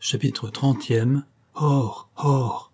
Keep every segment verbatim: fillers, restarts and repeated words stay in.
Chapitre trentième. Or, or.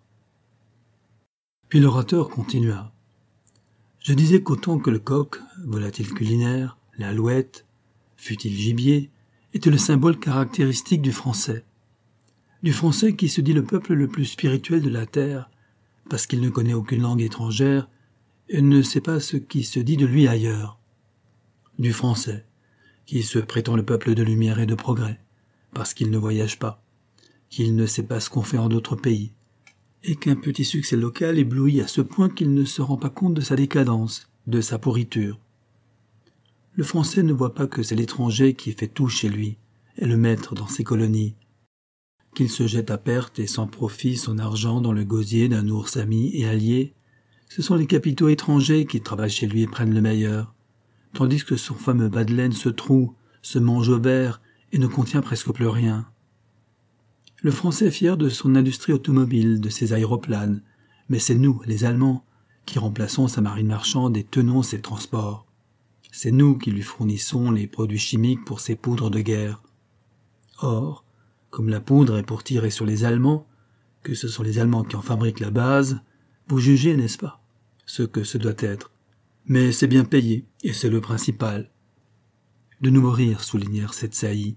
Puis l'orateur continua. Je disais qu'autant que le coq, volatile culinaire, l'alouette, futile gibier, était le symbole caractéristique du français. Du français qui se dit le peuple le plus spirituel de la terre, parce qu'il ne connaît aucune langue étrangère et ne sait pas ce qui se dit de lui ailleurs. Du français, qui se prétend le peuple de lumière et de progrès, parce qu'il ne voyage pas, qu'il ne sait pas ce qu'on fait en d'autres pays, et qu'un petit succès local éblouit à ce point qu'il ne se rend pas compte de sa décadence, de sa pourriture. Le français ne voit pas que c'est l'étranger qui fait tout chez lui, est le maître dans ses colonies, qu'il se jette à perte et sans profit son argent dans le gosier d'un ours ami et allié. Ce sont les capitaux étrangers qui travaillent chez lui et prennent le meilleur, tandis que son fameux bas de laine se troue, se mange au verre et ne contient presque plus rien. Le Français est fier de son industrie automobile, de ses aéroplanes, mais c'est nous, les Allemands, qui remplaçons sa marine marchande et tenons ses transports. C'est nous qui lui fournissons les produits chimiques pour ses poudres de guerre. Or, comme la poudre est pour tirer sur les Allemands, que ce sont les Allemands qui en fabriquent la base, vous jugez, n'est-ce pas, ce que ce doit être. Mais c'est bien payé, et c'est le principal. De nouveaux rires soulignèrent cette saillie.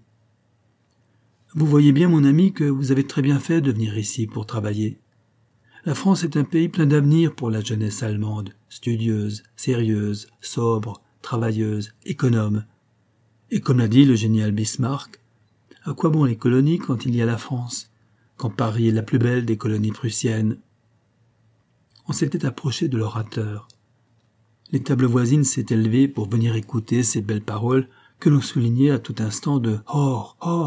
Vous voyez bien, mon ami, que vous avez très bien fait de venir ici pour travailler. La France est un pays plein d'avenir pour la jeunesse allemande, studieuse, sérieuse, sobre, travailleuse, économe. Et comme l'a dit le génial Bismarck, à quoi bon les colonies quand il y a la France, quand Paris est la plus belle des colonies prussiennes? On s'était approché de l'orateur. Les tables voisines s'étaient levées pour venir écouter ces belles paroles que l'on soulignait à tout instant de « Or, or ».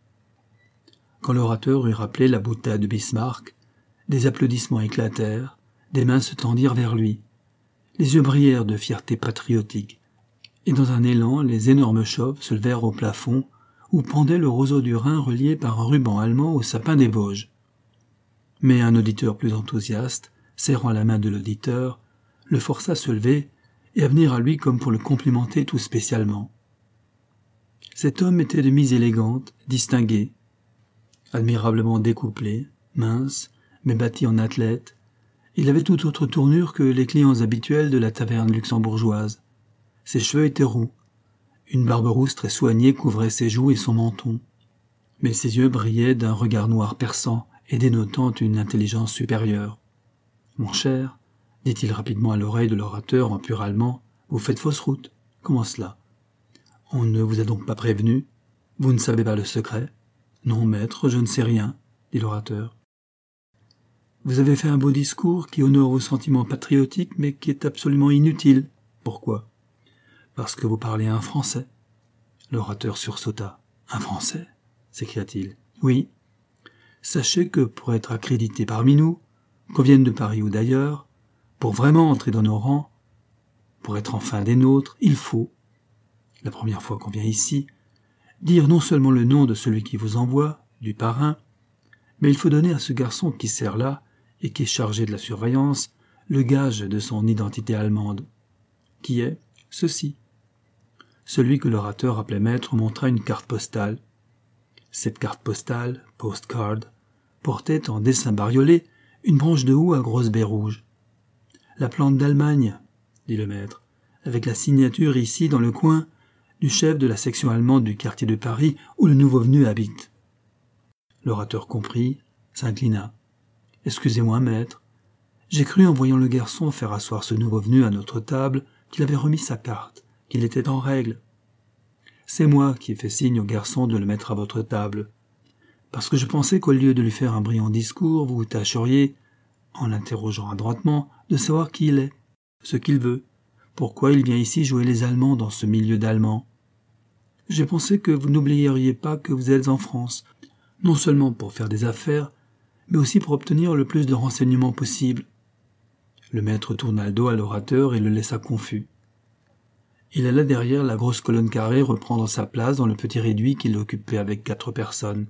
Quand l'orateur eut rappelé la boutade de Bismarck, des applaudissements éclatèrent, des mains se tendirent vers lui. Les yeux brillèrent de fierté patriotique, et dans un élan, les énormes chauves se levèrent au plafond où pendait le roseau du Rhin relié par un ruban allemand au sapin des Vosges. Mais un auditeur plus enthousiaste, serrant la main de l'auditeur, le força à se lever et à venir à lui comme pour le complimenter tout spécialement. Cet homme était de mise élégante, distinguée, admirablement découplé, mince, mais bâti en athlète. Il avait toute autre tournure que les clients habituels de la taverne luxembourgeoise. Ses cheveux étaient roux. Une barbe rousse très soignée couvrait ses joues et son menton. Mais ses yeux brillaient d'un regard noir perçant et dénotant une intelligence supérieure. « Mon cher, dit-il rapidement à l'oreille de l'orateur en pur allemand, vous faites fausse route. Comment cela? On ne vous a donc pas prévenu? Vous ne savez pas le secret? Non, maître, je ne sais rien, dit l'orateur. Vous avez fait un beau discours qui honore vos sentiments patriotiques, mais qui est absolument inutile. Pourquoi? Parce que vous parlez un français. L'orateur sursauta. Un français? S'écria-t-il. Oui. Sachez que pour être accrédité parmi nous, qu'on vienne de Paris ou d'ailleurs, pour vraiment entrer dans nos rangs, pour être enfin des nôtres, il faut, la première fois qu'on vient ici, dire non seulement le nom de celui qui vous envoie, du parrain, mais il faut donner à ce garçon qui sert là et qui est chargé de la surveillance le gage de son identité allemande, qui est ceci. Celui que l'orateur appelait maître montra une carte postale. Cette carte postale, postcard, portait en dessin bariolé une branche de houx à grosses baies rouges. La plante d'Allemagne, dit le maître, avec la signature ici dans le coin du chef de la section allemande du quartier de Paris où le nouveau venu habite. L'orateur comprit, s'inclina. « Excusez-moi, maître. J'ai cru en voyant le garçon faire asseoir ce nouveau venu à notre table qu'il avait remis sa carte, qu'il était en règle. C'est moi qui ai fait signe au garçon de le mettre à votre table, parce que je pensais qu'au lieu de lui faire un brillant discours, vous tâcheriez, en l'interrogeant adroitement, de savoir qui il est, ce qu'il veut, pourquoi il vient ici jouer les Allemands dans ce milieu d'Allemands. J'ai pensé que vous n'oublieriez pas que vous êtes en France, non seulement pour faire des affaires, mais aussi pour obtenir le plus de renseignements possible. » Le maître tourna le dos à l'orateur et le laissa confus. Il alla derrière la grosse colonne carrée reprendre sa place dans le petit réduit qu'il occupait avec quatre personnes.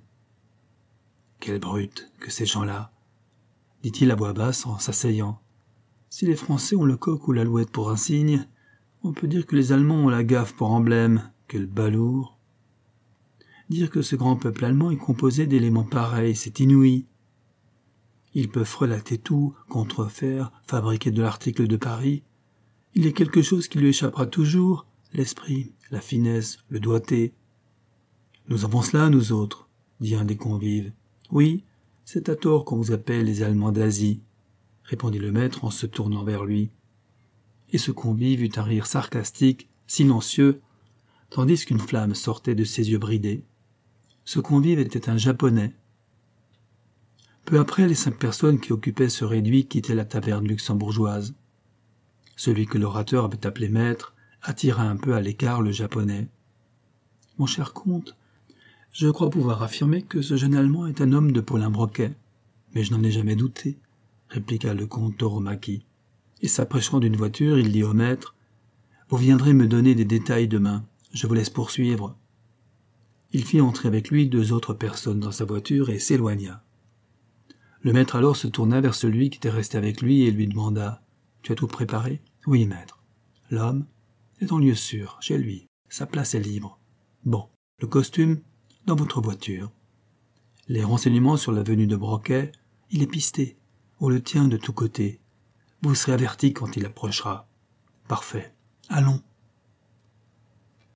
« Quelle brute que ces gens-là !» dit-il à voix basse en s'asseyant. « Si les Français ont le coq ou l'alouette pour insigne, on peut dire que les Allemands ont la gaffe pour emblème. Quel balourd !» Dire que ce grand peuple allemand est composé d'éléments pareils, c'est inouï. Ils peuvent relater tout, contrefaire, fabriquer de l'article de Paris. Il est quelque chose qui lui échappera toujours, l'esprit, la finesse, le doigté. Nous avons cela, nous autres, dit un des convives. Oui, c'est à tort qu'on vous appelle les Allemands d'Asie, répondit le maître en se tournant vers lui. Et ce convive eut un rire sarcastique, silencieux, tandis qu'une flamme sortait de ses yeux bridés. Ce convive était un Japonais. Peu après, les cinq personnes qui occupaient ce réduit quittaient la taverne luxembourgeoise. Celui que l'orateur avait appelé maître attira un peu à l'écart le Japonais. « Mon cher comte, je crois pouvoir affirmer que ce jeune Allemand est un homme de Paulin Broquet, mais je n'en ai jamais douté, » répliqua le comte Toromaki. Et s'approchant d'une voiture, il dit au maître « Vous viendrez me donner des détails demain, je vous laisse poursuivre. » Il fit entrer avec lui deux autres personnes dans sa voiture et s'éloigna. Le maître alors se tourna vers celui qui était resté avec lui et lui demanda « Tu as tout préparé ?»« Oui, maître. » « L'homme est en lieu sûr, chez lui. Sa place est libre. Bon, le costume, dans votre voiture. Les renseignements sur la venue de Broquet, il est pisté. On le tient de tous côtés. Vous serez averti quand il approchera. Parfait. Allons. »